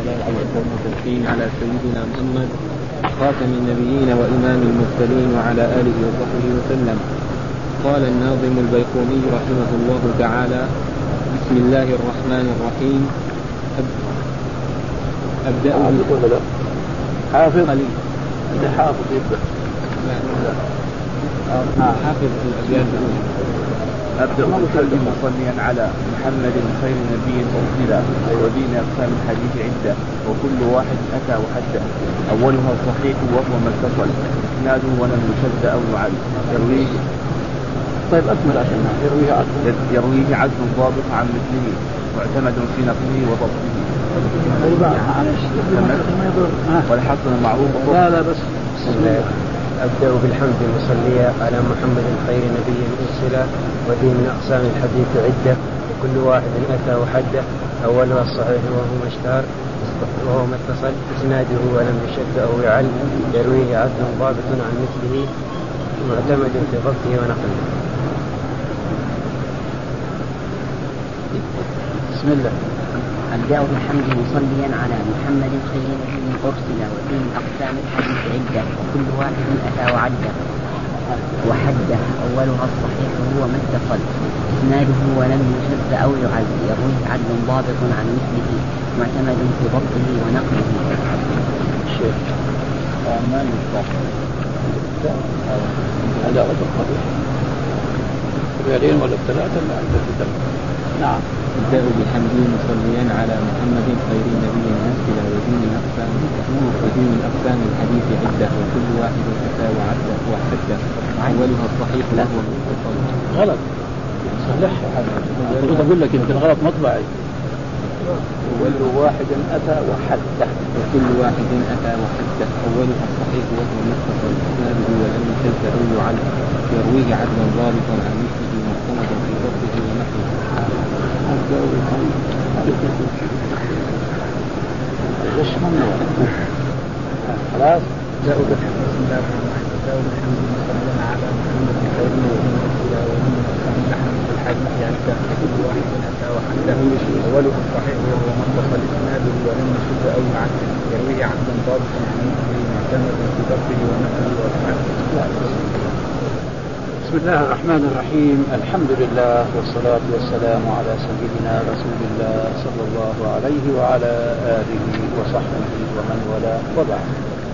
والصلاة والتسليم على سيدنا محمد خاتم النبيين وإمام المرسلين وعلى آله وصحبه وسلم. قال الناظم البيقوني رحمه الله تعالى: بسم الله الرحمن الرحيم. أبدأ حافظ علي اللي حافظ يبدأ حافظ الأبيات. أبدأ بالحمد مصليا على محمد خير نبي أرسل ودين أقسام الحديث عدة وكل واحد أتى وحده أولها الصحيح وهو ما اتصل إسناده ولم يشد أو يعد يرويه. طيب أكمل عشان يرويه عدل ضابط عن مثله معتمد في نقله وضبطه. والحسن المعروف. لا بس أبدأ بالحمد مصليا على محمد خير نبي أرسل ودين من أقسام الحديث عدة وكل واحد أتى وحده أولها الصحيح وهو ما اشتهر وهو ما اتصل إسناده ولم يشد أو يعل يرويه عدل ضابط عن مثله معتمد في ضبطه ونقله. بسم الله. أبدأ بالحمد مصليا على محمد خير نبي أرسل ودين أقسام الحديث عدة وكل واحد أتى وعده وحده أولها الصحيح هو ما اتصل إسناده ولم يشد أو يعد يرويه عدل ضابط عن مثله معتمد في ضبطه ونقله. الشيخ أعمال هذا غير قبيح ريالين ولا الثلاثة اللي عند الكتاب. نعم. أبدأ بالحمد مصليا على محمد خير نبي أرسل ودين أقسام الحديث عدة وكل واحد أتى وعده وحده أولها الصحيح وهو المتصل. غلط صلحها هذا. أقول لك يمكن غلط مطبعي. وكل واحد أتى وحده وكل واحد أتى وحده أولها الصحيح وهو المتصل إسناده ولم يشد أو يعل يرويه عدلا ضابطا عن مثله معتمدا في ضبطه ونحوه. خلاص جاءوا بسم الله الرحمن الرحيم الحمد لله على محمد خير نبي أرسل ودين أقسام الحديث عدة كل واحد أتى وحده أولها الصحيح وهو ما اتصل إسناده ولم يشد أو يعل يرويه عدلا ضابطا عن مثله معتمدا في ضبطه ونحوه وأفعاله. بسم الله الرحمن الرحيم. الحمد لله والصلاة والسلام على سيدنا رسول الله صلى الله عليه وعلى آله وصحبه ومن والاه وبعد.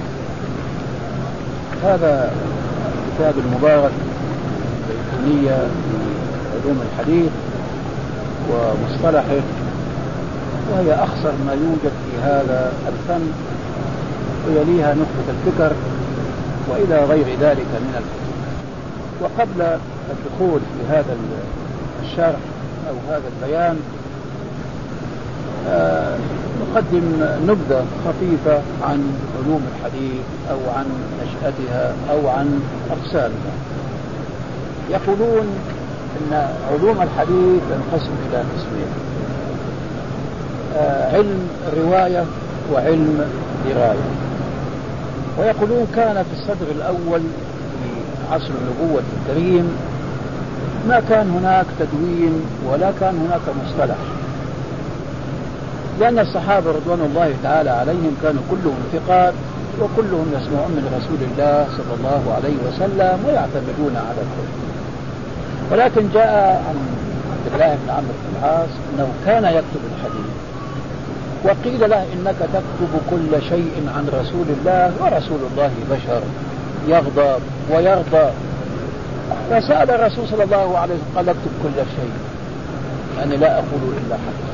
هذا الكتاب المبارك البيقونية في علوم الحديث ومصطلحه، وهي أخصر ما يوجد في هذا الفن ويليها نخبة الفكر وإلى غير ذلك من الكتب. وقبل الدخول في هذا الشرح أو هذا البيان نقدم نبذة خفيفة عن علوم الحديث أو عن نشأتها أو عن أقسامها. يقولون أن علوم الحديث تنقسم إلى قسمين: علم الرواية وعلم دراية. ويقولون كان في الصدر الأول عصر النبوة الكريم ما كان هناك تدوين ولا كان هناك مصطلح، لأن الصحابة رضوان الله تعالى عليهم كانوا كلهم ثقات وكلهم يسمعون من رسول الله صلى الله عليه وسلم ويعتمدون على الكل. ولكن جاء عن عبد الله بن عمرو بن العاص أنه كان يكتب الحديث، وقيل له إنك تكتب كل شيء عن رسول الله ورسول الله بشر يغضب ويرضى. فسأل الرسول صلى الله عليه وسلم قال اكتب كل شيء، يعني لا أقول إلا حق.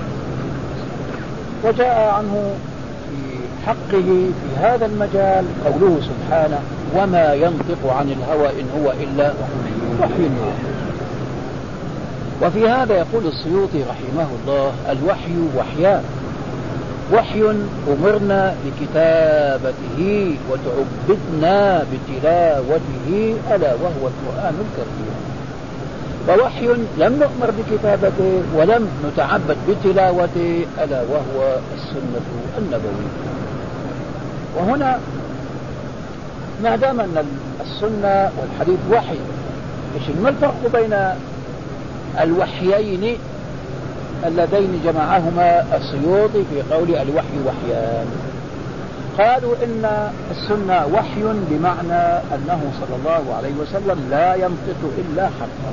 وجاء عنه في حقه في هذا المجال قوله سبحانه: وما ينطق عن الهوى إن هو إلا وحي يوحى. وفي هذا يقول السيوطي رحمه الله: الوحي وحيان: وحي أمرنا بكتابته وتعبدنا بتلاوته ألا وهو القرآن الكريم، ووحي لم نؤمر بكتابته ولم نتعبد بتلاوته ألا وهو السنة النبوية. وهنا ما دام أن السنة والحديث وحي، ما الفرق بين الوحيين اللذين جمعهما السيوطي في قول الوحي وحيان. قالوا إن السنة وحي بمعنى أنه صلى الله عليه وسلم لا ينطق إلا حقا.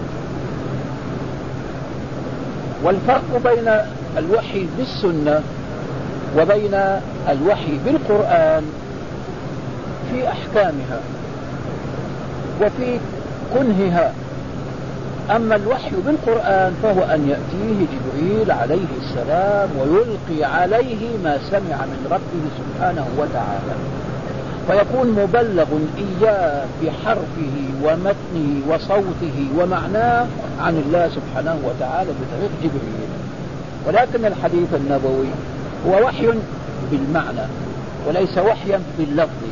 والفرق بين الوحي بالسنة وبين الوحي بالقرآن في أحكامها وفي كنهها. أما الوحي بالقرآن فهو أن يأتيه جبريل عليه السلام ويلقي عليه ما سمع من ربه سبحانه وتعالى، فيكون مبلغ إياه بحرفه ومتنه وصوته ومعناه عن الله سبحانه وتعالى بطريق جبريل. ولكن الحديث النبوي هو وحي بالمعنى وليس وحيا باللفظ.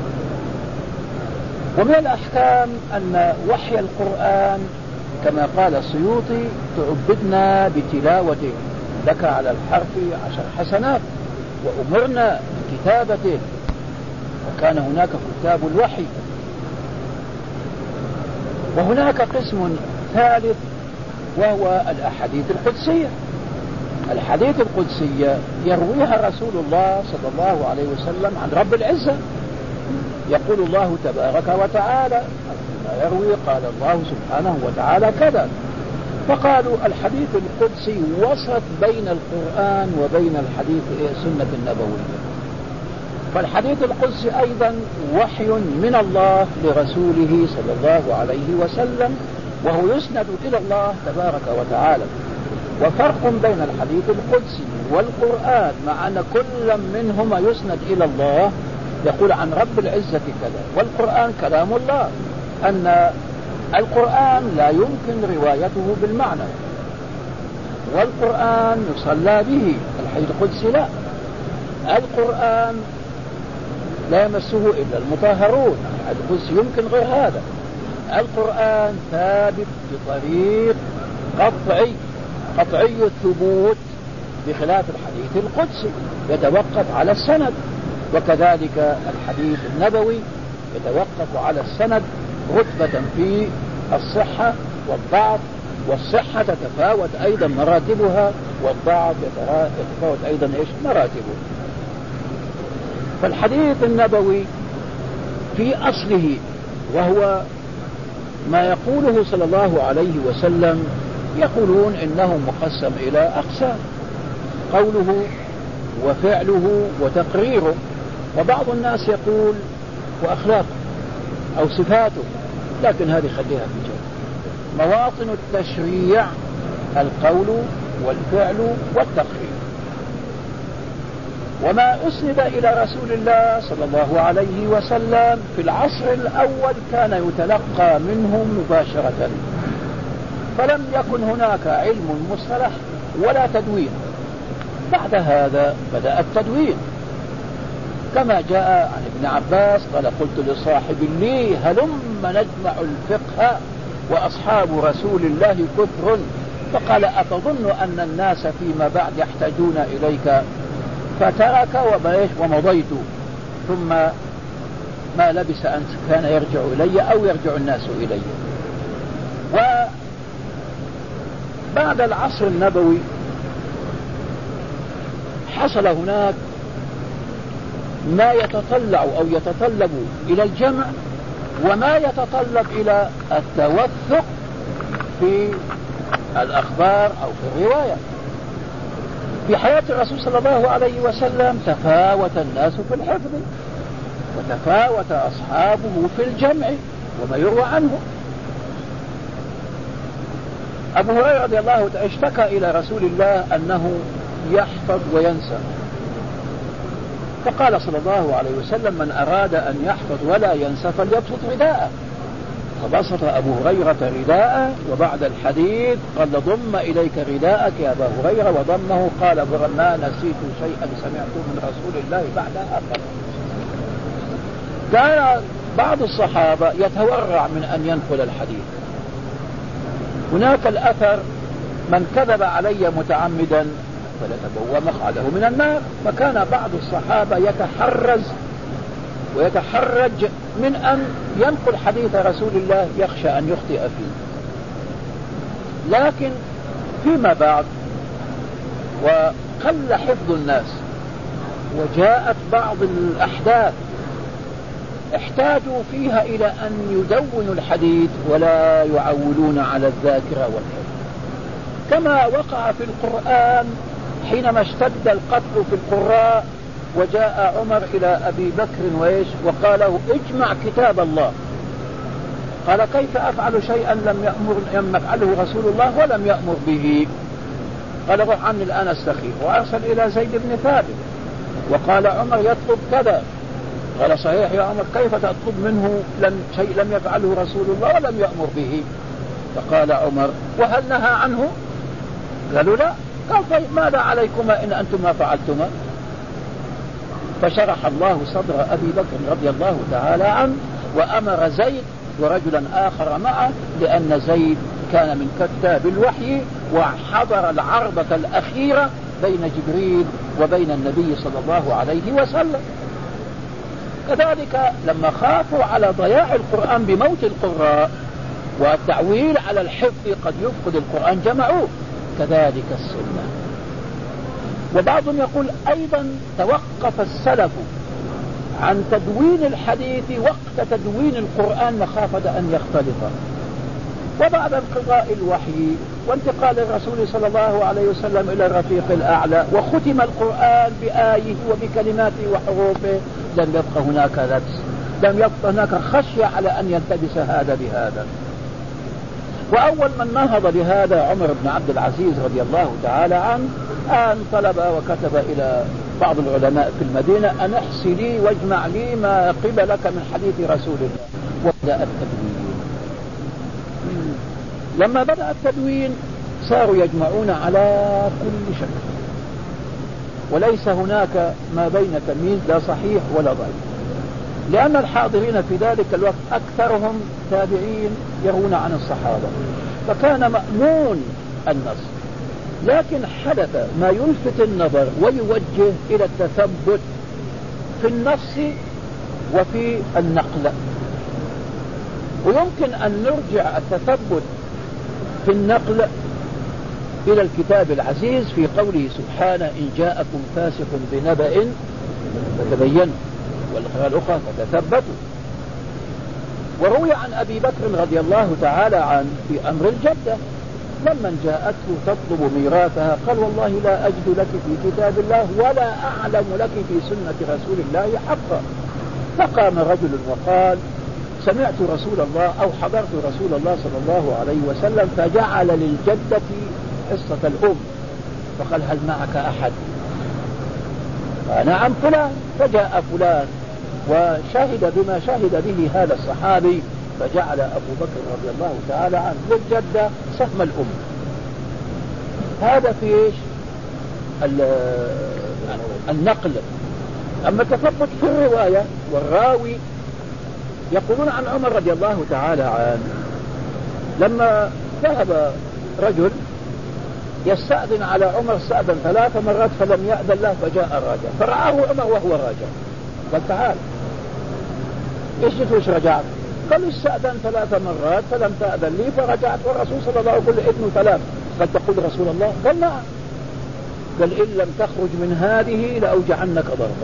ومن الأحكام أن وحي القرآن كما قال السيوطي تعبدنا بتلاوته، لك على الحرف 10 حسنات، وأمرنا بكتابته، وكان هناك كتاب الوحي. وهناك قسم ثالث وهو الأحاديث القدسية. الحديث القدسية يرويها رسول الله صلى الله عليه وسلم عن رب العزة. يقول الله تبارك وتعالى ما يروي قال الله سبحانه وتعالى كذا. فقالوا الحديث القدسي وسط بين القرآن وبين الحديث السنة النبوية. فالحديث القدسي أيضا وحي من الله لرسوله صلى الله عليه وسلم، وهو يسند إلى الله تبارك وتعالى. وفرق بين الحديث القدسي والقرآن مع أن كل منهما يسند إلى الله، يقول عن رب العزة كذا، والقرآن كلام الله، أن القرآن لا يمكن روايته بالمعنى، والقرآن يصلى به. الحديث القدسي لا، القرآن لا يمسه إلا المطهرون، الحديث القدسي يمكن غير هذا. القرآن ثابت بطريق قطعي الثبوت، بخلاف الحديث القدسي يتوقف على السند. وكذلك الحديث النبوي يتوقف على السند رتبة في الصحة والضعف، والصحة تتفاوت أيضا مراتبها، والضعف يتفاوت أيضا مراتبه. فالحديث النبوي في أصله وهو ما يقوله صلى الله عليه وسلم، يقولون إنه مقسم إلى أقسام: قوله وفعله وتقريره، وبعض الناس يقول وأخلاقه أو صفاته، لكن هذه خليها في جنب. مواطن التشريع القول والفعل والتقرير. وما أسند إلى رسول الله صلى الله عليه وسلم في العصر الأول كان يتلقى منه مباشرة، فلم يكن هناك علم مصطلح ولا تدوين. بعد هذا بدأ التدوين، كما جاء عن ابن عباس قال: قلت لصاحب لي هلم نجمع الفقه وأصحاب رسول الله كثر، فقال: أتظن أن الناس فيما بعد يحتاجون إليك؟ فترك ومضيت، ثم ما لبس أن كان يرجع إلي أو يرجع الناس إلي. وبعد العصر النبوي حصل هناك ما يتطلع أو يتطلب إلى الجمع، وما يتطلب إلى التوثق في الأخبار أو في الرواية. في حياة الرسول صلى الله عليه وسلم تفاوت الناس في الحفظ، وتفاوت أصحابه في الجمع وما يروى عنه. أبو هريرة رضي الله عنه اشتكى إلى رسول الله أنه يحفظ وينسى، فقال صلى الله عليه وسلم: من أراد أن يحفظ ولا ينسى فليبسط رداءه. فبسط أبو هريرة رداءه، وبعد الحديث قال: ضم إليك رداءك يا أبا هريرة، وضمه. قال: ما نسيت شيئا سمعته من رسول الله بعد آخر. كان بعض الصحابة يتورع من أن ينقل الحديث. هناك الأثر: من كذب علي متعمدا فليتبوأ مقعده من النار. فكان بعض الصحابة يتحرز ويتحرج من أن ينقل حديث رسول الله، يخشى أن يخطئ فيه. لكن فيما بعد وقل حفظ الناس، وجاءت بعض الأحداث احتاجوا فيها إلى أن يدونوا الحديث ولا يعولون على الذاكرة والحفظ، كما وقع في القرآن حينما اشتد القتل في القراء، وجاء عمر إلى أبي بكر وقال له اجمع كتاب الله. قال كيف أفعل شيئا لم يفعله رسول الله ولم يأمر به؟ قال روح عني الآن استخير، وأرسل إلى زيد بن ثابت وقال عمر يطلب كذا. قال صحيح يا عمر، كيف تطلب منه شيء لم يفعله رسول الله ولم يأمر به؟ فقال عمر وهل نهى عنه؟ قالوا لا. قال طيب ماذا عليكما إن أنتما فعلتما؟ فشرح الله صدر أبي بكر رضي الله تعالى عنه، وأمر زيد ورجلا آخر معه، لأن زيد كان من كتاب الوحي وحضر العرضة الأخيرة بين جبريل وبين النبي صلى الله عليه وسلم. كذلك لما خافوا على ضياع القرآن بموت القراء والتعويل على الحفظ قد يفقد القرآن جمعوه، كذلك السنة. وبعضهم يقول أيضا توقف السلف عن تدوين الحديث وقت تدوين القرآن مخافة أن يختلط، وبعد انقضاء الوحي وانتقال الرسول صلى الله عليه وسلم إلى الرفيق الأعلى وختم القرآن بآيه وبكلماته وحروفه، لم يبقى هناك لبس، لم يبقى هناك خشية على أن يلتبس هذا بهذا. وأول من نهض بهذا عمر بن عبد العزيز رضي الله تعالى عنه، أن طلب وكتب إلى بعض العلماء في المدينة أن احصي لي واجمع لي ما قبلك من حديث رسول الله، وبدأ التدوين. لما بدأ التدوين صاروا يجمعون على كل شيء، وليس هناك ما بين تمييز لا صحيح ولا ضعيف، لأن الحاضرين في ذلك الوقت أكثرهم تابعين يرون عن الصحابة، فكان مأمون النص. لكن حدث ما يلفت النظر ويوجه إلى التثبت في النص وفي النقل، ويمكن أن نرجع التثبت في النقل إلى الكتاب العزيز في قوله سبحانه إن جاءكم فاسق بنبأ فتبينوا، والقراءة الأخرى فتثبتوا. وروي عن أبي بكر رضي الله تعالى عنه في أمر الجدة لما جاءته تطلب ميراثها قال والله لا أجد لك في كتاب الله ولا أعلم لك في سنة رسول الله حقا. فقام رجل وقال سمعت رسول الله أو حضرت رسول الله صلى الله عليه وسلم فجعل للجدة حصة الأم، فقال هل معك أحد؟ نعم فلان. فجاء فلان وشهد بما شهد به هذا الصحابي، فجعل أبو بكر رضي الله تعالى عنه للجدة سهم الأم. هذا في إيش؟ النقل. أما التثبت في الرواية والراوي، يقولون عن عمر رضي الله تعالى عنه لما ذهب رجل يستأذن على عمر استأذن 3 مرات فلم يأذن له، فجاء الراجع فرآه عمر وهو راجع قال تعال ايش جيت وش رجعت؟ قال استأذن 3 مرات فلم تأذن لي فرجعت، والرسول صلى الله عليه وسلم يقول ابن 3. قال تقول رسول الله؟ قال نعم. قال إن لم تخرج من هذه لأوجعنك ضربا.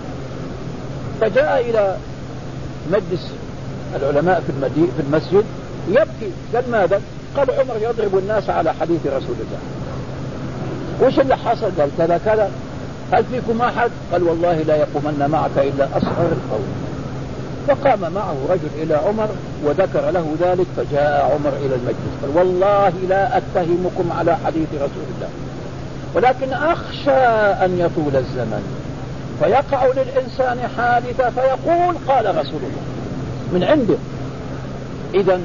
فجاء إلى مجلس العلماء في المسجد يبكي. قال ماذا؟ قال عمر يضرب الناس على حديث رسول الله. وش اللي حصل؟ قال كذا كذا. هل فيكم أحد؟ قال والله لا يقومن معك إلا أصغر القوم. فقام معه رجل إلى عمر وذكر له ذلك، فجاء عمر إلى المجلس قال والله لا أتهمكم على حديث رسول الله، ولكن أخشى أن يطول الزمن فيقع للإنسان حادثة فيقول قال رسول الله من عنده. إذن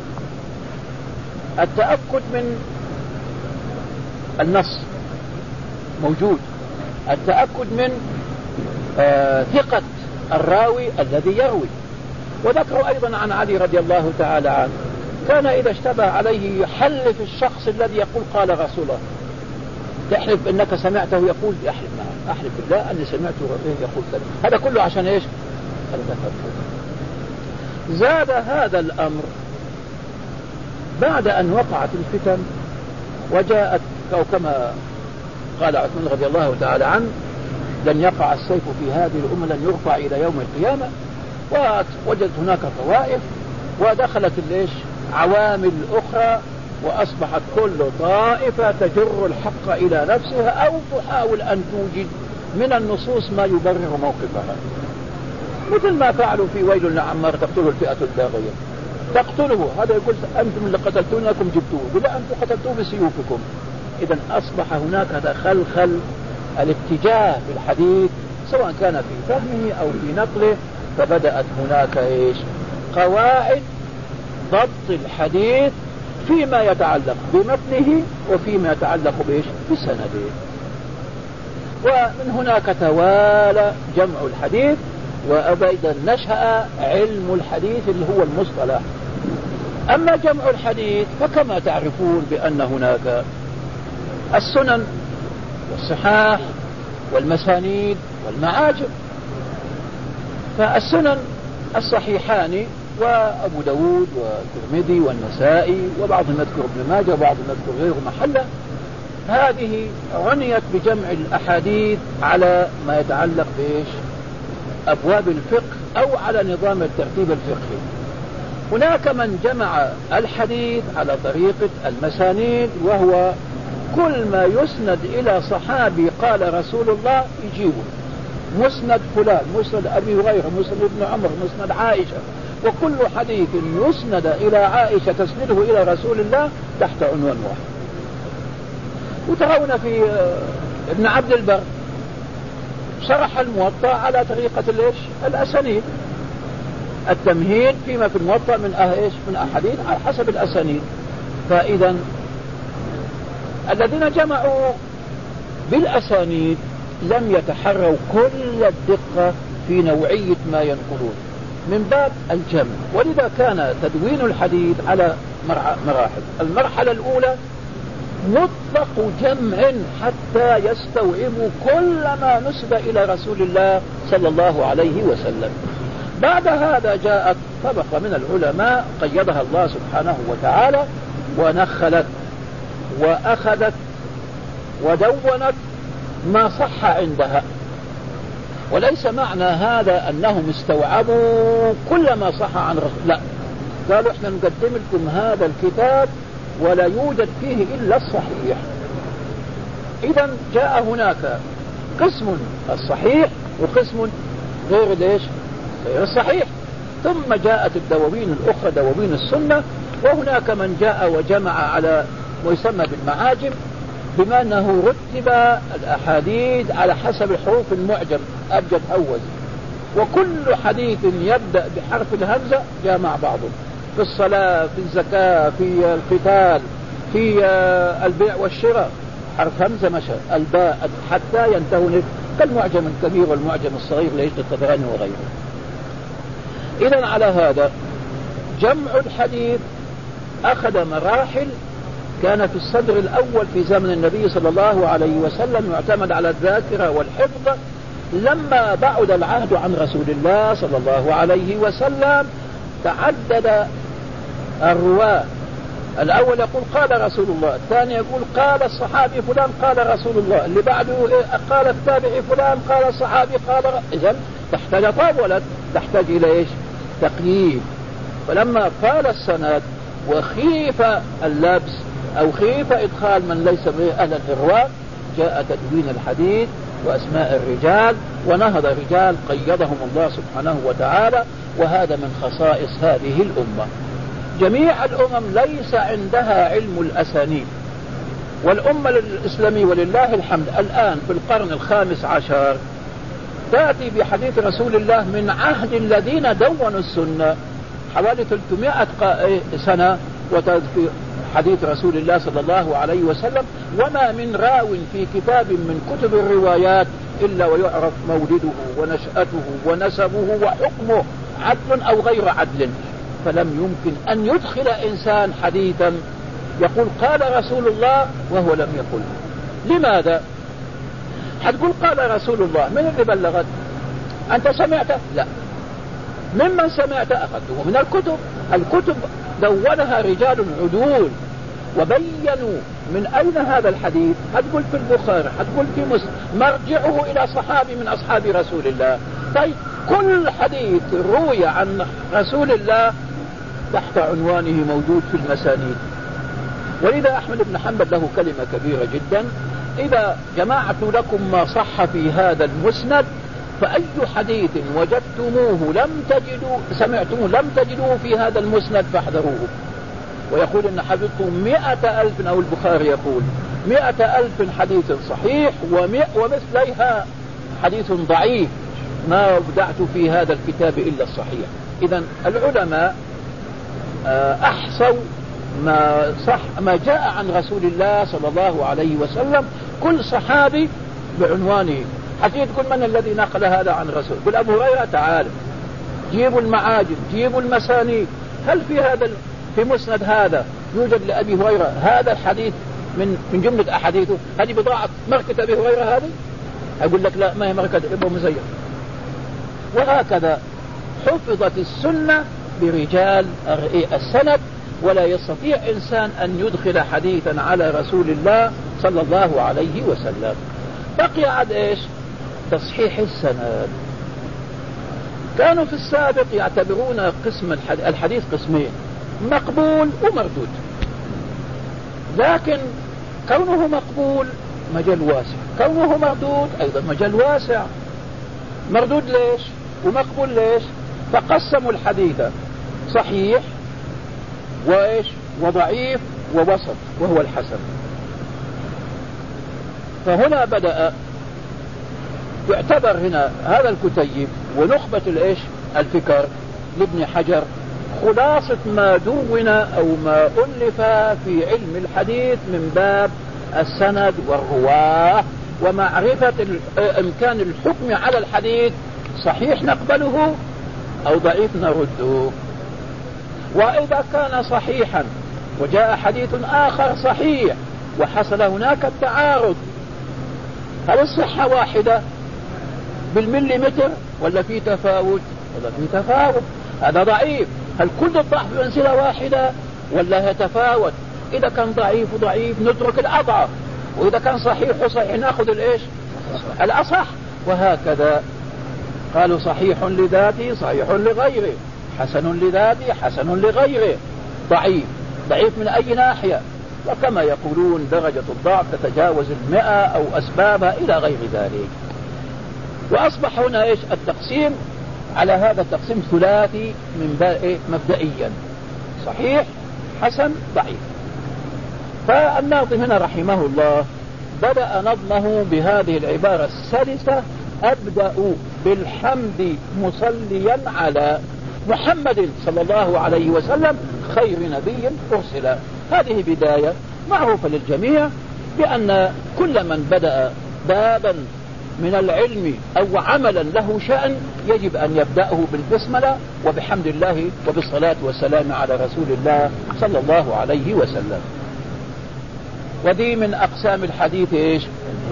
التأكد من النص موجود، التأكد من ثقة الراوي الذي يروي. وذكروا أيضا عن علي رضي الله تعالى عنه كان إذا اشتبه عليه يحلف الشخص الذي يقول قال رسول الله، تحلف أنك سمعته يقول يحلف معه أحلف بالله أني سمعته يقول كذا. هذا كله عشان إيش؟ زاد هذا الأمر بعد أن وقعت الفتن وجاءت كما قال عثمان رضي الله تعالى عنه لن يقع السيف في هذه الأمة، لن يرفع إلى يوم القيامة. ووجدت هناك طوائف ودخلت عوامل أخرى، وأصبحت كل طائفة تجر الحق إلى نفسها أو تحاول أن توجد من النصوص ما يبرر موقفها، مثل ما فعلوا في ويل لعمار تقتله الفئة الباغية، تقتله هذا يقول أنتم اللي قتلتونكم جبتوه، يقول لا أنتم قتلتوه بسيوفكم. إذا أصبح هناك تخلخل الاتجاه في الحديث سواء كان في فهمه أو في نقله، فبدأت هناك قواعد ضبط الحديث فيما يتعلق بمتنه وفيما يتعلق بسنده. ومن هناك توالى جمع الحديث، وأيضا نشأ علم الحديث اللي هو المصطلح. أما جمع الحديث فكما تعرفون بأن هناك السنن والصحاح والمسانيد والمعاجم. فالسنن الصحيحان وأبو داود والترمذي والنسائي، وبعضهم يذكر ابن ماجه وبعضهم يذكر غيره محله، هذه عنيت بجمع الأحاديث على ما يتعلق أبواب الفقه أو على نظام الترتيب الفقهي. هناك من جمع الحديث على طريقة المسانيد، وهو كل ما يسند إلى صحابي قال رسول الله يجيبه، مسند فلان، مسند أبي هريرة، مسند ابن عمر، مسند عائشة، وكل حديث يسند إلى عائشة تسنده إلى رسول الله تحت عنوان واحد. وترون في ابن عبد البر شرح الموطأ على طريقة الأسانيد، التمهيد فيما في الموطأ من أحاديث على حسب الأسانيد. فإذا الذين جمعوا بالأسانيد لم يتحروا كل الدقة في نوعية ما ينقلون من باب الجمع، ولذا كان تدوين الحديث على مراحل. المرحلة الأولى مطلق جمع حتى يستوعبوا كل ما نسب إلى رسول الله صلى الله عليه وسلم. بعد هذا جاءت طبقة من العلماء قيدها الله سبحانه وتعالى ونخلت وأخذت ودونت ما صح عندها، وليس معنى هذا أنهم استوعبوا كل ما صح عن رسول، لا، قالوا احنا نقدم لكم هذا الكتاب ولا يوجد فيه إلا الصحيح. إذا جاء هناك قسم الصحيح وقسم غير غير الصحيح. ثم جاءت الدواوين الأخرى دواوين السنة، وهناك من جاء وجمع على ويسمى بالمعاجم، بما أنه رتب الأحاديث على حسب الحروف المعجم أبجد هوز، وكل حديث يبدأ بحرف الهمزة جاء مع بعضه، في الصلاة، في الزكاة، في القتال، في البيع والشراء، حرف همزة مشى، الباء، حتى ينتهون كالمعجم الكبير والمعجم الصغير ليش الطبراني وغيره. إذن على هذا جمع الحديث أخذ مراحل. كان في الصدر الأول في زمن النبي صلى الله عليه وسلم يعتمد على الذاكرة والحفظ. لما بعد العهد عن رسول الله صلى الله عليه وسلم تعدد الرواة، الأول يقول قال رسول الله، الثاني يقول قال الصحابي فلان قال رسول الله، اللي بعده قال التابعي فلان قال الصحابي قال إذن تحتاج طاولة، تحتاج إلى تقييد. فلما قال السند وخيف اللبس أو خيف إدخال من ليس به أهل الرواة، جاء تدوين الحديث وأسماء الرجال، ونهض رجال قيدهم الله سبحانه وتعالى، وهذا من خصائص هذه الأمة. جميع الأمم ليس عندها علم الأسانيد، والأمة الإسلامية ولله الحمد الآن في القرن الخامس عشر تأتي بحديث رسول الله من عهد الذين دونوا السنة حوالي 300 سنة، وتذكر حديث رسول الله صلى الله عليه وسلم، وما من راو في كتاب من كتب الروايات إلا ويعرف مولده ونشأته ونسبه وحكمه عدل أو غير عدل. فلم يمكن أن يدخل إنسان حديثا يقول قال رسول الله وهو لم يقل. لماذا؟ حتقول قال رسول الله، من اللي بلغت؟ أنت سمعته؟ لا. ممن سمعت أخذته من الكتب. الكتب دونها رجال عدول وبينوا من أين هذا الحديث؟ هتقول في البخاري، هتقول في مسلم، مرجعه إلى صحابي من أصحاب رسول الله. طيب كل حديث روي عن رسول الله تحت عنوانه موجود في المسانيد. ولذا أحمد بن حنبل له كلمة كبيرة جدا: إذا جمعت لكم ما صح في هذا المسند فأي حديث وجدتموه سمعتموه لم تجدوه في هذا المسند فاحذروه. ويقول إن حفظتم 100,000، أو البخاري يقول 100,000 حديث صحيح ومثليها حديث ضعيف، ما ابدعت في هذا الكتاب إلا الصحيح. إذن العلماء أحصوا ما جاء عن رسول الله صلى الله عليه وسلم، كل صحابي بعنوانه. حتى تقول من الذي نقل هذا عن رسول؟ قل أبو هريرة، تعال جيبوا المعاجم، جيبوا المسانيد، هل في مسند هذا يوجد لأبي هريرة هذا الحديث من جملة أحاديثه؟ هذه بضاعة ماركة أبي هريرة هذه؟ أقول لك لا، ما هي ماركة أبو مزيد. وهكذا حفظت السنة برجال السند، ولا يستطيع إنسان أن يدخل حديثا على رسول الله صلى الله عليه وسلم. بقي عد إيش؟ تصحيح السند. كانوا في السابق يعتبرون قسم الحديث قسمين: مقبول ومردود. لكن كونه مقبول مجال واسع، كونه مردود أيضا مجال واسع. مردود ليش ومقبول ليش؟ فقسموا الحديث صحيح وإيش وضعيف ووسط، وهو الحسن. فهنا بدأ يعتبر هنا هذا الكتيب ونخبة الفكر لابن حجر خلاصة ما دون أو ما ألف في علم الحديث من باب السند والرواه ومعرفة إمكان الحكم على الحديث، صحيح نقبله أو ضعيف نرده. وإذا كان صحيحا وجاء حديث آخر صحيح وحصل هناك التعارض، هل الصحة واحدة بالمليمتر ولا في تفاوت؟ ولا في تفاوت، هذا ضعيف. هل كل الضعف بمنزلة واحدة ولا يتفاوت؟ إذا كان ضعيف وضعيف نترك الأضعف، وإذا كان صحيح وصحيح نأخذ الأصح. وهكذا قالوا صحيح لذاته صحيح لغيره، حسن لذاته حسن لغيره، ضعيف من أي ناحية. وكما يقولون درجة الضعف تتجاوز 100 أو أسبابها إلى غير ذلك. وأصبح هنا التقسيم على هذا التقسيم ثلاثي من مبدئيا: صحيح حسن ضعيف. فالناظم هنا رحمه الله بدأ نظمه بهذه العبارة السلسة: أبدأ بالحمد مصليا على محمد صلى الله عليه وسلم خير نبي أرسل. هذه بداية معروفة للجميع بأن كل من بدأ بابا من العلم أو عملا له شأن يجب أن يبدأه بالبسملة وبحمد الله وبالصلاة والسلام على رسول الله صلى الله عليه وسلم. ودي من أقسام الحديث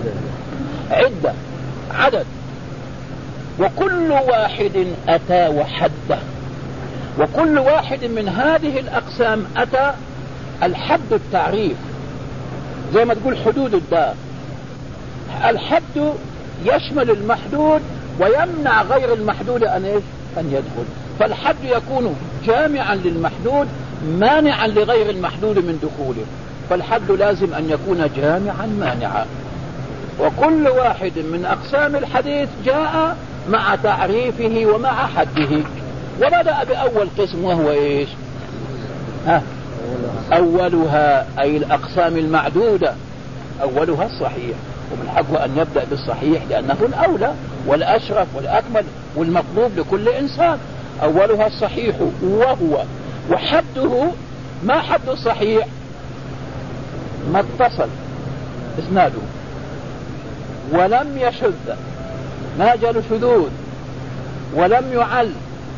عدد، وكل واحد أتى وحده. وكل واحد من هذه الأقسام أتى الحد التعريف، زي ما تقول حدود الدار. الحد يشمل المحدود ويمنع غير المحدود أن يدخل. فالحد يكون جامعا للمحدود مانعا لغير المحدود من دخوله، فالحد لازم أن يكون جامعا مانعا. وكل واحد من أقسام الحديث جاء مع تعريفه ومع حده. وبدأ بأول قسم وهو أولها، أي الأقسام المعدودة، أولها الصحيح. ومن حقه أن يبدأ بالصحيح لأنه الأولى والأشرف والأكمل والمطلوب لكل إنسان. أولها الصحيح وهو، وحده ما حد الصحيح؟ ما اتصل إسناده ولم يشذ، ما جاء شذوذ، ولم يعل،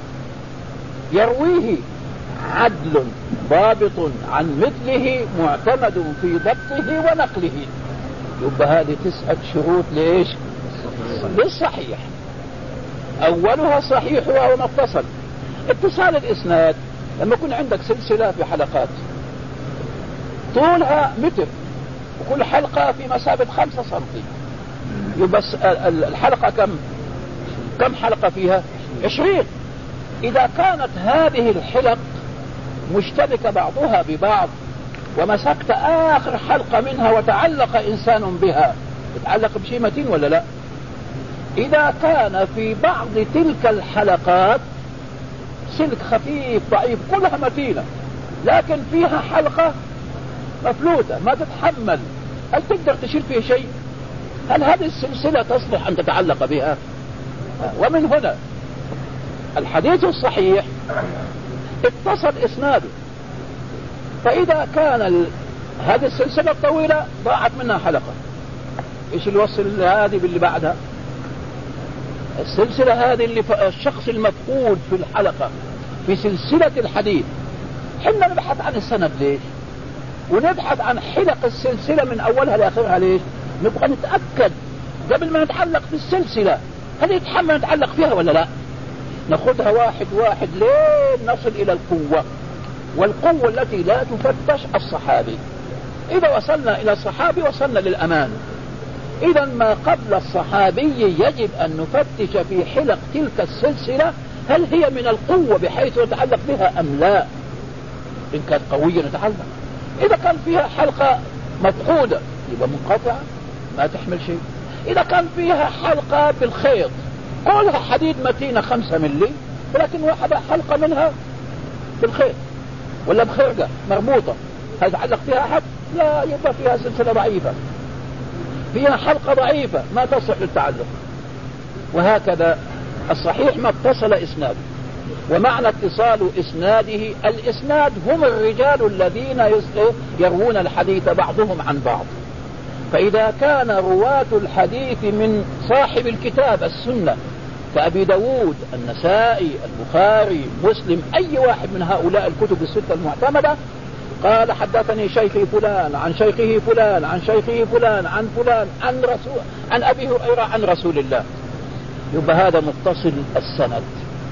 يرويه عدل ضابط عن مثله معتمد في ضبطه ونقله. يبقى هذه 9 شروط للصحيح. أولها صحيح وهو متصل. اتصال الإسناد لما يكون عندك سلسلة في حلقات طولها متر وكل حلقة في مسافة 5 سنتي. يبقى الحلقة كم حلقة فيها؟ 20. إذا كانت هذه الحلق مشتبكة بعضها ببعض ومسكت آخر حلقة منها وتعلق إنسان بها، يتعلق بشيء متين ولا لا؟ إذا كان في بعض تلك الحلقات سلك خفيف ضعيف كلها متينة، لكن فيها حلقة مفلوتة ما تتحمل، هل تقدر تشيل فيه شيء؟ هل هذه السلسلة تصلح أن تتعلق بها؟ ومن هنا الحديث الصحيح اتصل إسناده، فإذا كان هذه السلسلة الطويلة ضاعت منها حلقة، إيش اللي يوصل هذه باللي بعدها؟ السلسلة هذه اللي الشخص المفقود في الحلقة في سلسلة الحديث. حنا نبحث عن السند ليش؟ ونبحث عن حلق السلسلة من أولها لآخرها ليش؟ نبغى نتأكد قبل ما نتعلق في السلسلة هل يتحمل نتعلق فيها ولا لا. ناخذها واحد واحد لين نصل إلى القوة، والقوة التي لا تفتش الصحابي. إذا وصلنا إلى الصحابي وصلنا للأمان. إذا ما قبل الصحابي يجب أن نفتش في حلق تلك السلسلة هل هي من القوة بحيث نتعلق بها أم لا. إن كانت قوية نتعلق، إذا كان فيها حلقة مفقودة يبقى منقطعة ما تحمل شيء. إذا كان فيها حلقة بالخيط كلها حديد متينة 5 ملي، ولكن واحدة حلقة منها بالخيط ولا بخرقة مربوطة، هل تعلق فيها أحد؟ لا، يبقى فيها سلسلة ضعيفة، فيها حلقة ضعيفة ما تصح للتعلق. وهكذا الصحيح ما اتصل إسناده. ومعنى اتصال إسناده، الإسناد هم الرجال الذين يروون الحديث بعضهم عن بعض. فإذا كان رواة الحديث من صاحب الكتاب السنة كأبي داود، النسائي، البخاري، مسلم، أي واحد من هؤلاء الكتب الستة المعتمدة، قال حدثني شيخي فلان عن شيخه فلان عن شيخه فلان عن فلان عن أبي هريرة عن رسول الله، يبقى هذا متصل السند.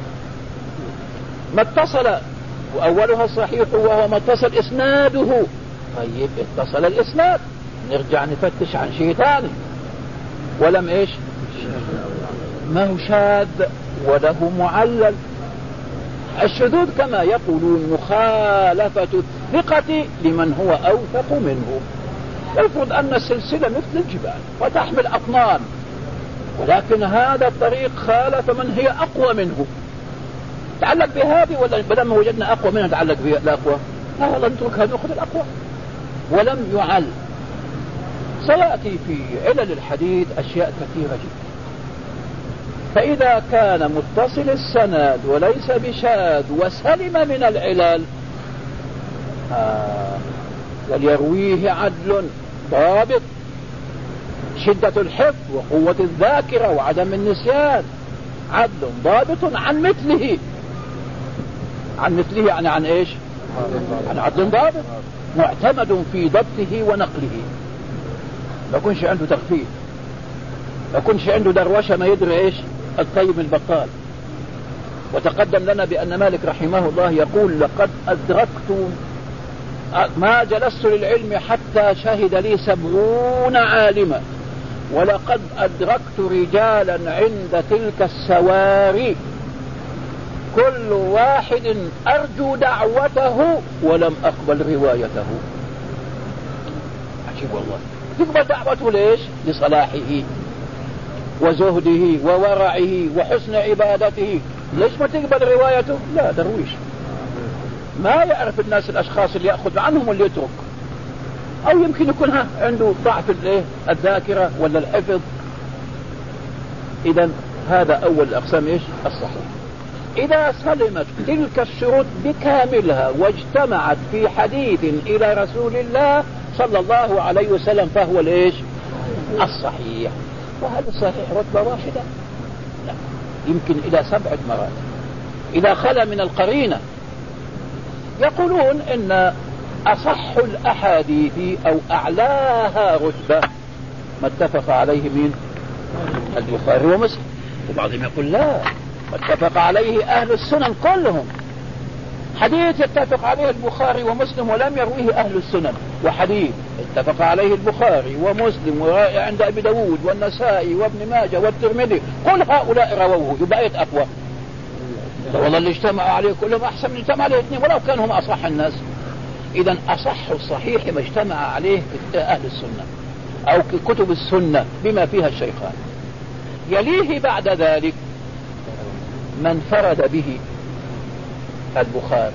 ما اتصل وأولها صحيح وهو ما اتصل إسناده. طيب اتصل الإسناد، نرجع نفتش عن شيء ثاني ولم إيش؟ ما هو شاذ وله معلل. الشذوذ كما يقولون مخالفة الثقة لمن هو أوثق منه. يفرض أن السلسلة مثل الجبال وتحمل أطنان، ولكن هذا الطريق خالف من هي أقوى منه، تعلق بهذه ولا بدل ما وجدنا أقوى منها تعلق بها الأقوى؟ لا والله نتركها نأخذ الأقوى. ولم يعل. سيأتي في علل الحديث أشياء كثيرة جدا. فإذا كان متصل السند وليس بشاذ وسلم من العلل، وليرويه عدل ضابط، شدة الحفظ وقوة الذاكرة وعدم النسيان، عدل ضابط عن مثله. عن مثله يعني عن ايش؟ عن عدل ضابط معتمد في ضبطه ونقله، ما يكونش عنده تغفيل، ما يكونش عنده دروشة ما يدري ايش الطيب البطال. وتقدم لنا بأن مالك رحمه الله يقول لقد أدركت ما جلست للعلم حتى شهد لي 70 عالما، ولقد أدركت رجالا عند تلك السواري كل واحد أرجو دعوته ولم أقبل روايته. عجيب والله. تقبل دعوته ليش؟ لصلاحه وزهده وورعه وحسن عبادته. ليش ما تقبل روايته؟ لا، درويش ما يعرف الناس الأشخاص اللي يأخذ عنهم واللي يترك، أو يمكن يكون عنده ضعف الذاكرة ولا الحفظ. إذن هذا أول الأقسام إيش؟ الصحيح. إذا سلمت تلك الشروط بكاملها واجتمعت في حديث إلى رسول الله صلى الله عليه وسلم فهو الإيش؟ الصحيح. وهل الصحيح رتبة واحدة؟ لا، يمكن إلى 7 مرات إذا خلا من القرينة. يقولون إن أصح الأحاديث أو أعلاها رتبة ما اتفق عليه من البخاري ومسلم، وبعضهم يقول لا، ما اتفق عليه أهل السنن كلهم. حديث يتفق عليه البخاري ومسلم ولم يرويه أهل السنن، وحديث اتفق عليه البخاري ومسلم وعند أبي داود والنسائي وابن ماجه والترمذي، كل هؤلاء رووه، يبقى أية أقوى؟ والله اللي اجتمعوا عليه كلهم أحسن من اجتمع عليه اثنين ولو كانوا هم أصح الناس. إذا أصح الصحيح ما اجتمع عليه أهل السنة أو كتب السنة بما فيها الشيخان. يليه بعد ذلك من فرد به البخاري.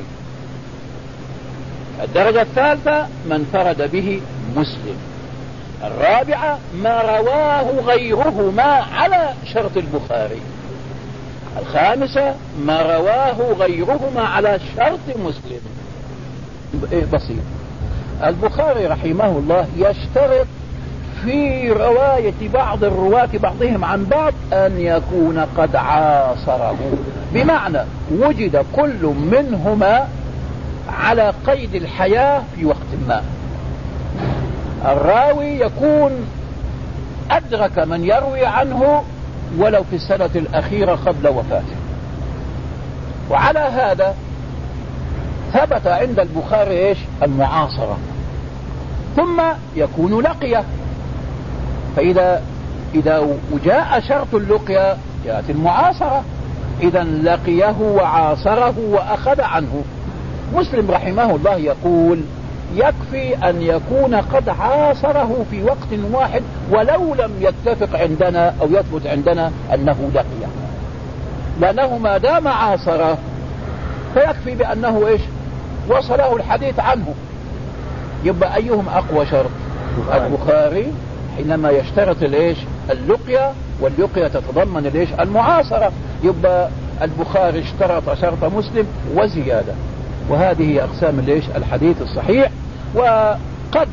الدرجة الثالثة من فرد به مسلم. الرابعة ما رواه غيرهما على شرط البخاري. الخامسة ما رواه غيرهما على شرط مسلم. بسيط. البخاري رحمه الله يشترط في رواية بعض الرواة بعضهم عن بعض أن يكون قد عاصره، بمعنى وجد كل منهما على قيد الحياة في وقت ما. الراوي يكون أدرك من يروي عنه ولو في السنة الأخيرة قبل وفاته. وعلى هذا ثبت عند البخاري إيش؟ المعاصرة. ثم يكون لقيه، فإذا جاء شرط اللقيا جاءت المعاصرة، إذا لقيه وعاصره وأخذ عنه. مسلم رحمه الله يقول يكفي أن يكون قد عاصره في وقت واحد ولو لم يتفق عندنا أو يثبت عندنا أنه لقيه، لأنه ما دام عاصره فيكفي بأنه إيش؟ وصله الحديث عنه. يبقى أيهم أقوى شرط؟ البخاري حينما يشترط الإيش؟ اللقيا، واللقيا تتضمن الإيش؟ المعاصرة. يبقى البخاري اشترط شرط مسلم وزيادة. وهذه أقسام الإيش؟ الحديث الصحيح. وقد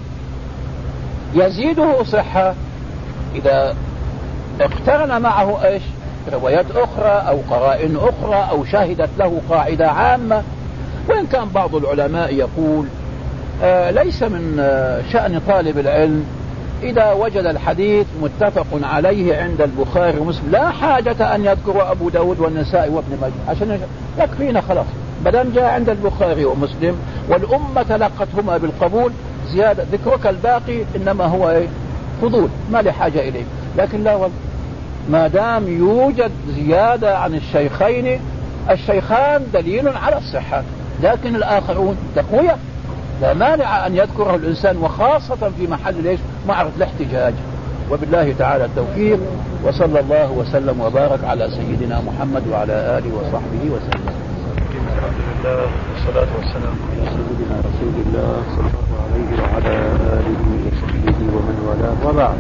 يزيده صحة إذا اقترن معه إيش؟ روايات أخرى أو قرائن أخرى أو شهدت له قاعدة عامة. وإن كان بعض العلماء يقول ليس من شأن طالب العلم إذا وجد الحديث متفق عليه عند البخاري ومسلم لا حاجة أن يذكر أبو داود والنسائي وابن ماجه، عشان يكفينا خلاص. بدل جاء عند البخاري ومسلم والأمة تلقتهما بالقبول، زيادة ذكرك الباقي إنما هو فضول ما لحاجة إليه. لكن لا والله، ما دام يوجد زيادة عن الشيخين، الشيخان دليل على الصحة، لكن الآخرون تقوية، لا مانع أن يذكره الإنسان، وخاصة في محل ليش؟ معرض الاحتجاج. وبالله تعالى التوفيق، وصلى الله وسلم وبارك على سيدنا محمد وعلى آله وصحبه وسلم. الحمد لله والصلاة والسلام على سيدنا رسول الله صلى الله عليه وعلى آله وصحبه ومن والاه، وبعد.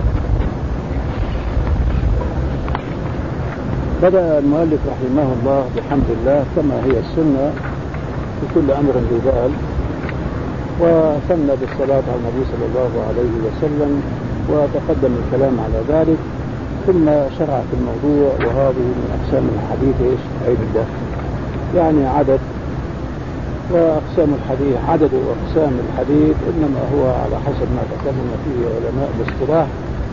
بدأ المؤلف رحمه الله بحمد الله كما هي السنة في كل أمر ببال، وثنى بالصلاة على النبي صلى الله عليه وسلم، وتقدم الكلام على ذلك، ثم شرع في الموضوع. وهذه من أقسام الحديث عدة، يعني عدد. وأقسام الحديث عدد وأقسام الحديث إنما هو على حسب ما تكلم فيه علماء الاصطلاح.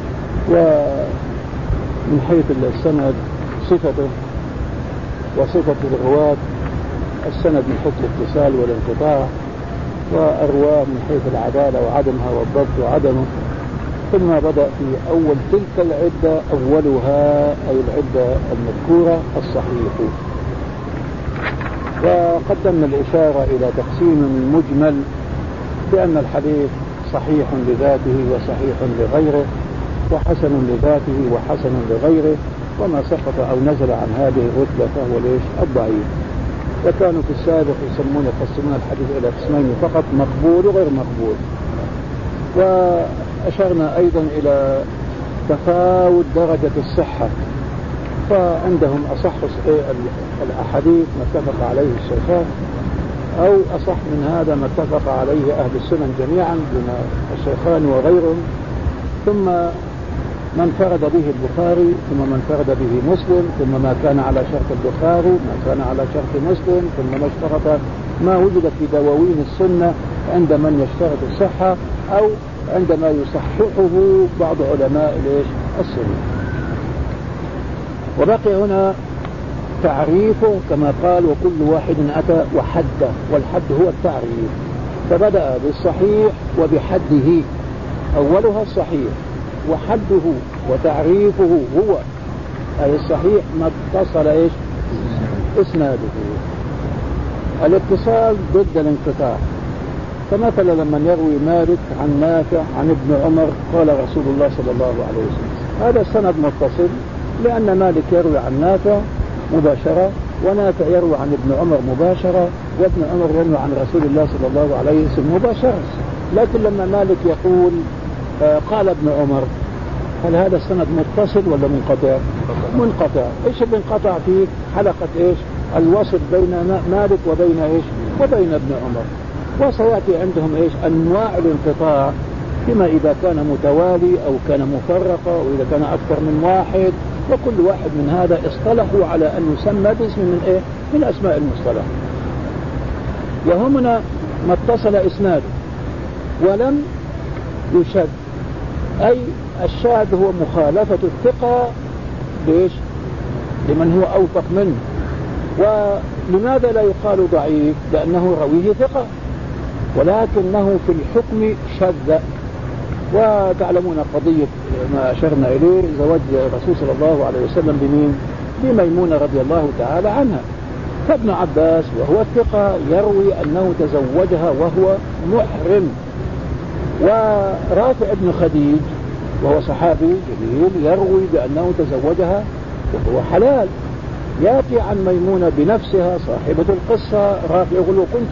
ومن حيث السند صفته وصفة الرواة، السند من حيث الاتصال والانقطاع، والرواة من حيث العدالة وعدمها والضبط وعدمه. ثم بدأ في أول تلك العدة، أولها أي العدة المذكورة الصحيح. وقدمنا الإشارة إلى تقسيم مجمل بأن الحديث صحيح لذاته وصحيح لغيره، وحسن لذاته وحسن لغيره، وما سقط أو نزل عن هذه الرتبة فهو ليش؟ الضعيف. وكانوا في السابق يقسمون الحديث إلى قسمين فقط، مقبول وغير مقبول. وأشرنا أيضا إلى تفاوت درجة الصحة، فعندهم أصح الأحاديث ما اتفق عليه الشيخان، أو أصح من هذا ما اتفق عليه أهل السنن جميعا من الشيخان وغيرهم، ثم من فرد به البخاري، ثم من فرد به مسلم، ثم ما كان على شرط البخاري، ما كان على شرط مسلم، ثم ما اشترط ما وجد في دواوين السنة عند من يشترط الصحة أو عندما يصححه بعض علماء السنة. وبقي هنا تعريفه كما قال: وكل واحد أتى وحده، والحد هو التعريف. فبدأ بالصحيح وبحده، أولها الصحيح وحده وتعريفه هو أي الصحيح ما اتصل إيش إسناده. الاتصال ضد الانقطاع، فمثلا لما يروي مالك عن نافع عن ابن عمر قال رسول الله صلى الله عليه وسلم، هذا السند متصل لأن مالك يروي عن نافع مباشرة ونافع يروي عن ابن عمر مباشرة وابن عمر يروي عن رسول الله صلى الله عليه وسلم مباشرة. لكن لما مالك يقول قال ابن عمر، هل هذا السند متصل ولا منقطع؟ منقطع. ايش اللي انقطع فيه؟ حلقة ايش؟ الوصل بين مالك وبين ايش؟ وبين ابن عمر. وسيأتي عندهم ايش؟ انواع الانقطاع، فيما اذا كان متوالي او كان مفرقة او اذا كان اكثر من واحد، وكل واحد من هذا اصطلحوا على ان يسمى باسم من ايه؟ من اسماء المصطلح. وهمنا ما اتصل اسناده ولم يشد، اي الشاذ هو مخالفة الثقة بإيش؟ لمن هو أوثق منه. ولماذا لا يقال ضعيف؟ لأنه رويه ثقة ولكنه في الحكم شذ. وتعلمون قضية ما أشرنا إليه، زواج الرسول صلى الله عليه وسلم بمين؟ بميمونة رضي الله تعالى عنها. فابن عباس وهو الثقة يروي أنه تزوجها وهو محرم، ورافع بن خديج وهو صحابي جليل يروي بأنه تزوجها وهو حلال. يأتي عن ميمونة بنفسها صاحبة القصة، رافع يقول وكنت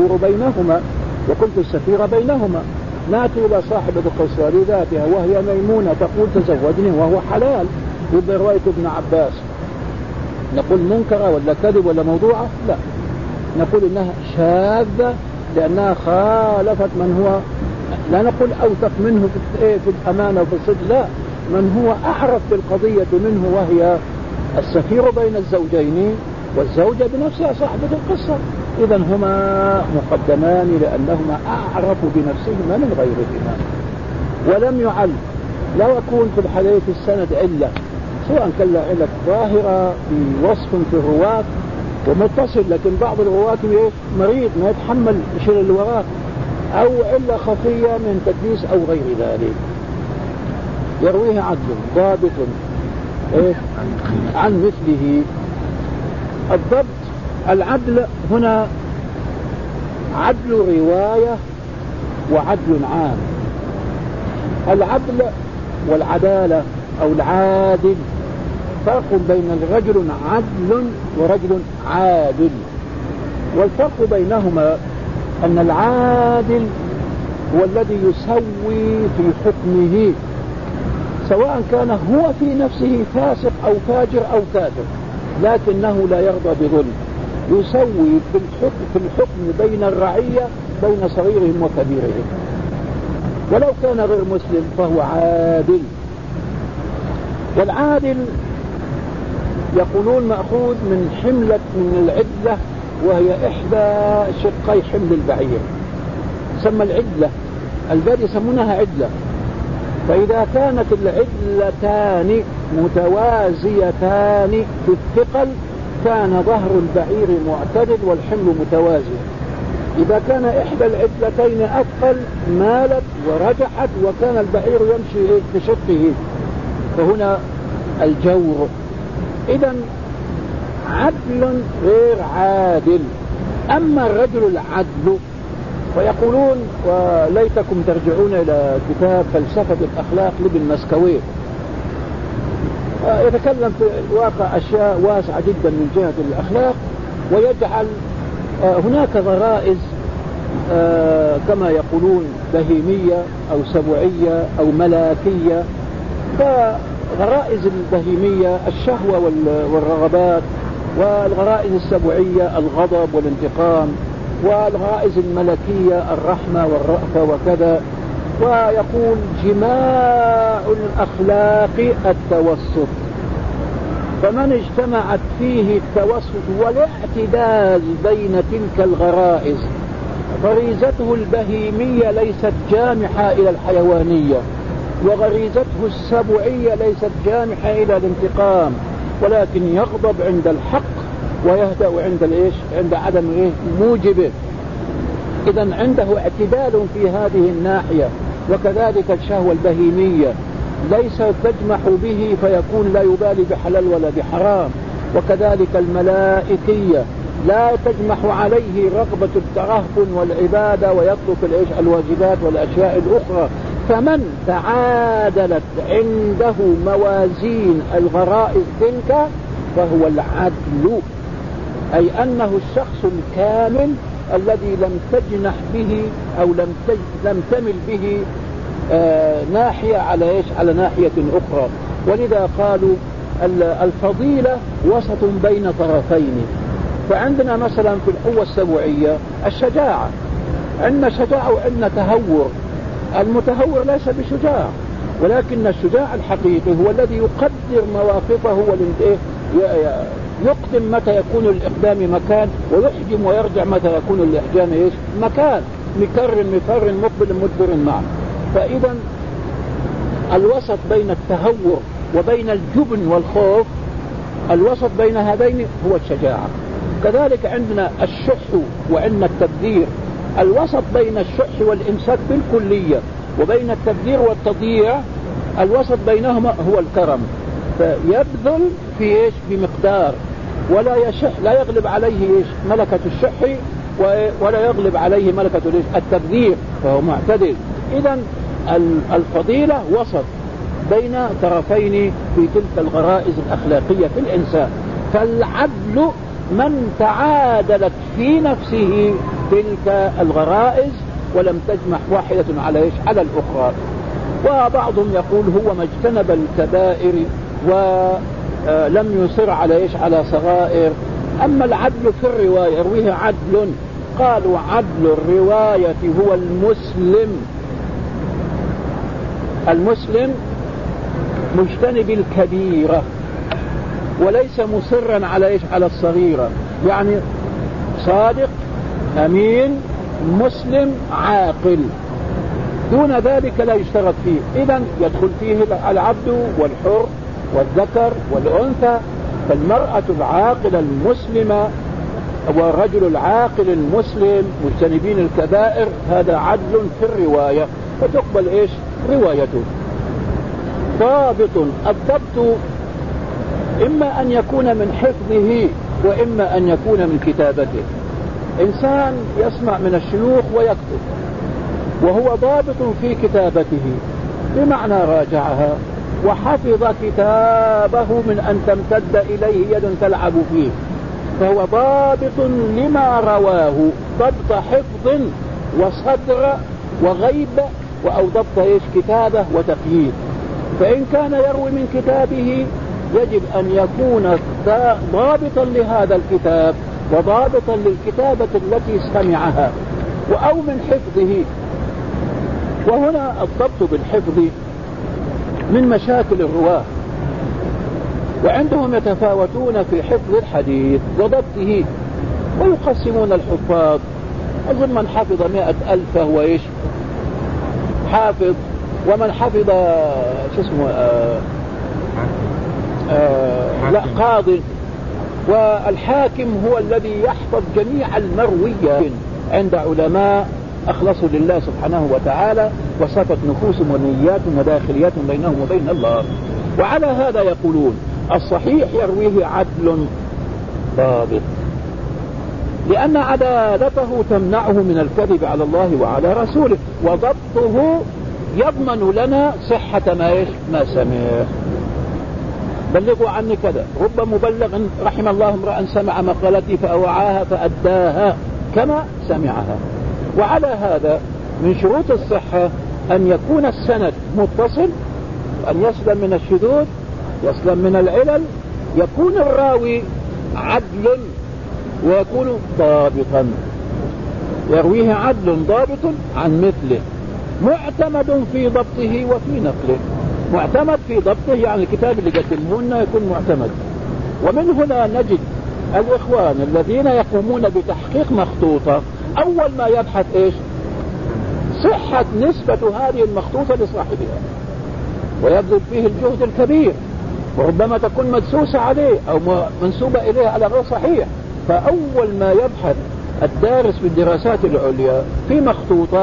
السفير بينهما. نأتي إلى صاحبة القصة لذاتها وهي ميمونة تقول تزوجني وهو حلال. يبقى رواية ابن عباس نقول منكرة ولا كذب ولا موضوعة؟ لا، نقول إنها شاذة لأنها خالفت من هو، لا نقول أوثق منه في الأمانة وفي الصدق، لا، من هو أعرف بالقضية منه، وهي السفير بين الزوجين والزوجة بنفسها صاحبة القصة. إذن هما مقدمان لأنهما أعرف بنفسهما من غيرهما. ولم يعل، لا يكون في الحديث السند علة، سواء كان علة ظاهرة في وصف في الرواة ومتصل، لكن بعض الرواة مريض ما يتحمل يشيل اللي وراه، أو علة خفية من تدليس أو غير ذلك. يرويه عدل ضابط عن مثله. الضبط العدل هنا عدل رواية وعدل عام. العدل والعدالة أو العادل فرق بين رجل عدل ورجل عادل، والفرق بينهما أن العادل هو الذي يسوي في حكمه، سواء كان هو في نفسه فاسق أو فاجر أو كافر، لكنه لا يرضى بظلم، يسوي في الحكم بين الرعية بين صغيرهم وكبيرهم. ولو كان غير مسلم فهو عادل. والعادل يقولون مأخوذ من حملة من العدلة، وهي إحدى شقي حمل البعير، سمى العدلة، البعير يسمونها عدلة. فإذا كانت العدلتان متوازيتان في الثقل كان ظهر البعير معتدل والحمل متوازي. إذا كان إحدى العدلتين أثقل مالت ورجحت وكان البعير يمشي بشقه، فهنا الجور. إذن عدل غير عادل. أما الرجل العدل ويقولون، وليتكم ترجعون إلى كتاب فلسفة الأخلاق لابن مسكويه، يتكلم في الواقع أشياء واسعة جدا من جهة الأخلاق، ويجعل هناك غرائز كما يقولون بهيمية أو سبوعية أو ملاكية. فغرائز البهيمية الشهوة والرغبات، والغرائز السبوعية الغضب والانتقام، والغرائز الملكية الرحمة والرأفة وكذا. ويقول جماع الأخلاق التوسط، فمن اجتمعت فيه التوسط والاعتدال بين تلك الغرائز، غريزته البهيمية ليست جامحة إلى الحيوانية، وغريزته السبوعية ليست جامحة إلى الانتقام، ولكن يغضب عند الحق ويهدأ عند عدم موجبه. إذن عنده اعتدال في هذه الناحية، وكذلك الشهوة البهيمية ليس تجمح به فيكون لا يبالي بحلال ولا بحرام. وكذلك الملائكية لا تجمح عليه رغبة الترهب والعبادة ويترك الواجبات والأشياء الأخرى. فمن تعادلت عنده موازين الغرائز تلك فهو العدل، أي أنه الشخص الكامل الذي لم تجنح به أو لم تمل به ناحية على ناحية أخرى. ولذا قالوا الفضيلة وسط بين طرفين. فعندنا مثلا في القوة السبوعية الشجاعة، عندنا شجاعة وعندنا تهور. المتهور ليس بشجاع، ولكن الشجاع الحقيقي هو الذي يقدر مواقفه يقدم متى يكون الإقدام مكان، ويحجم ويرجع متى يكون الإحجام مكان، مكر مفر مقبل مدبر معه. فإذا الوسط بين التهور وبين الجبن والخوف، الوسط بين هذين هو الشجاعة. كذلك عندنا الشح وعندنا التبذير، الوسط بين الشح والإمساك بالكلية وبين التبذير والتضييع الوسط بينهما هو الكرم. فيبذل في بمقدار ولا يشح، لا يغلب عليه ملكة الشح ولا يغلب عليه ملكة التبذير، فهو معتدل. إذن الفضيلة وسط بين طرفين في تلك الغرائز الأخلاقية في الإنسان. فالعدل من تعادلت في نفسه تلك الغرائز ولم تجمح واحدة على الأخرى. وبعضهم يقول هو ما اجتنب الكبائر ولم يصر على صغائر. أما العدل في الرواية يرويه عدل، قالوا عدل الرواية هو المسلم مجتنب الكبيرة وليس مصرا على الصغيرة، يعني صادق أمين مسلم عاقل، دون ذلك لا يشترط فيه. إذن يدخل فيه العبد والحر والذكر والأنثى. فالمرأة العاقلة المسلمة والرجل العاقل المسلم مجتنبين الكبائر، هذا عدل في الرواية فتقبل روايته. ضابط، الضبط إما أن يكون من حفظه وإما أن يكون من كتابته. إنسان يسمع من الشيوخ ويكتب وهو ضابط في كتابته، بمعنى راجعها وحفظ كتابه من أن تمتد إليه يد تلعب فيه، فهو ضابط لما رواه ضبط حفظ وصدر وغيب، أو ضبط كتابة وتقييد. فإن كان يروي من كتابه يجب أن يكون ضابطا لهذا الكتاب وضابطا للكتابة التي سمعها، أو من حفظه. وهنا الضبط بالحفظ من مشاكل الرواة، وعندهم يتفاوتون في حفظ الحديث وضبطه، ويقسمون الحفاظ. أظن من حفظ 100,000 فهو حافظ، ومن حفظ قاض. والحاكم هو الذي يحفظ جميع المرويات عند علماء أخلصوا لله سبحانه وتعالى وصفت نفوسهم ونياتهم وداخلياتهم بينهم وبين الله. وعلى هذا يقولون الصحيح يرويه عدل ضابط، لأن عدالته تمنعه من الكذب على الله وعلى رسوله، وضبطه يضمن لنا صحة ما سمع. بلغوا عني كذا، رب مبلغ رحم الله امرأ سمع مقالتي فأوعاها فأداها كما سمعها. وعلى هذا من شروط الصحة أن يكون السند متصل، أن يسلم من الشذوذ، يسلم من العلل، يكون الراوي عدل ويكون ضابطا، يرويه عدل ضابط عن مثله، معتمد في ضبطه وفي نقله. معتمد في ضبطه يعني الكتاب اللي قدمه لنا يكون معتمد. ومن هنا نجد الإخوان الذين يقومون بتحقيق مخطوطة أول ما يبحث صحة نسبة هذه المخطوطة لصاحبها، ويبذل فيه الجهد الكبير، وربما تكون مدسوسة عليه أو منسوبة إليه على غير صحيح. فأول ما يبحث الدارس بالدراسات العليا في مخطوطة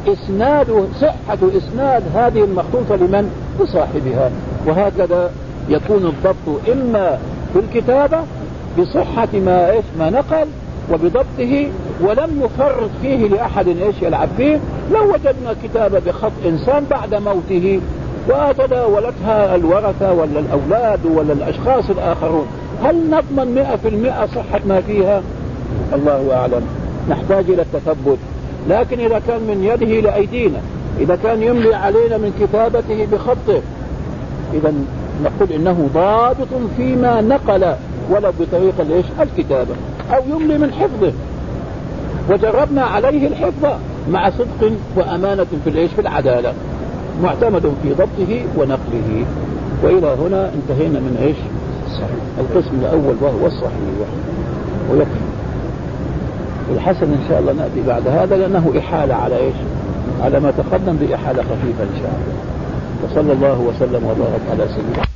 إسناد صحة إسناد هذه المخطوطة لمن؟ لصاحبها. وهكذا يكون الضبط إما في الكتابة بصحة ما نقل وبضبطه ولم يفرط فيه لأحد يلعب فيه. لو وجدنا كتابة بخط إنسان بعد موته وتداولتها الورثة ولا الأولاد ولا الأشخاص الآخرون، هل نضمن 100% صحة ما فيها؟ الله أعلم، نحتاج إلى التثبت. لكن إذا كان من يده لأيدينا، إذا كان يملي علينا من كتابته بخطه، إذا نقول إنه ضابط فيما نقل ولو بطريقة الكتابة، أو يملي من حفظه وجربنا عليه الحفظ مع صدق وأمانة في العدالة، معتمد في ضبطه ونقله. وإلى هنا انتهينا من القسم الأول وهو الصحيح، ويكفي. الحسن إن شاء الله نأتي بعد هذا لأنه إحالة على ما تقدم، بإحالة خفيفة إن شاء الله. وصلى الله وسلم وبارك على سيدنا